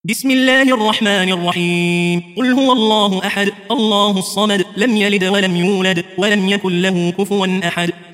بسم الله الرحمن الرحيم قل هو الله أحد الله الصمد لم يلد ولم يولد ولم يكن له كفوا أحد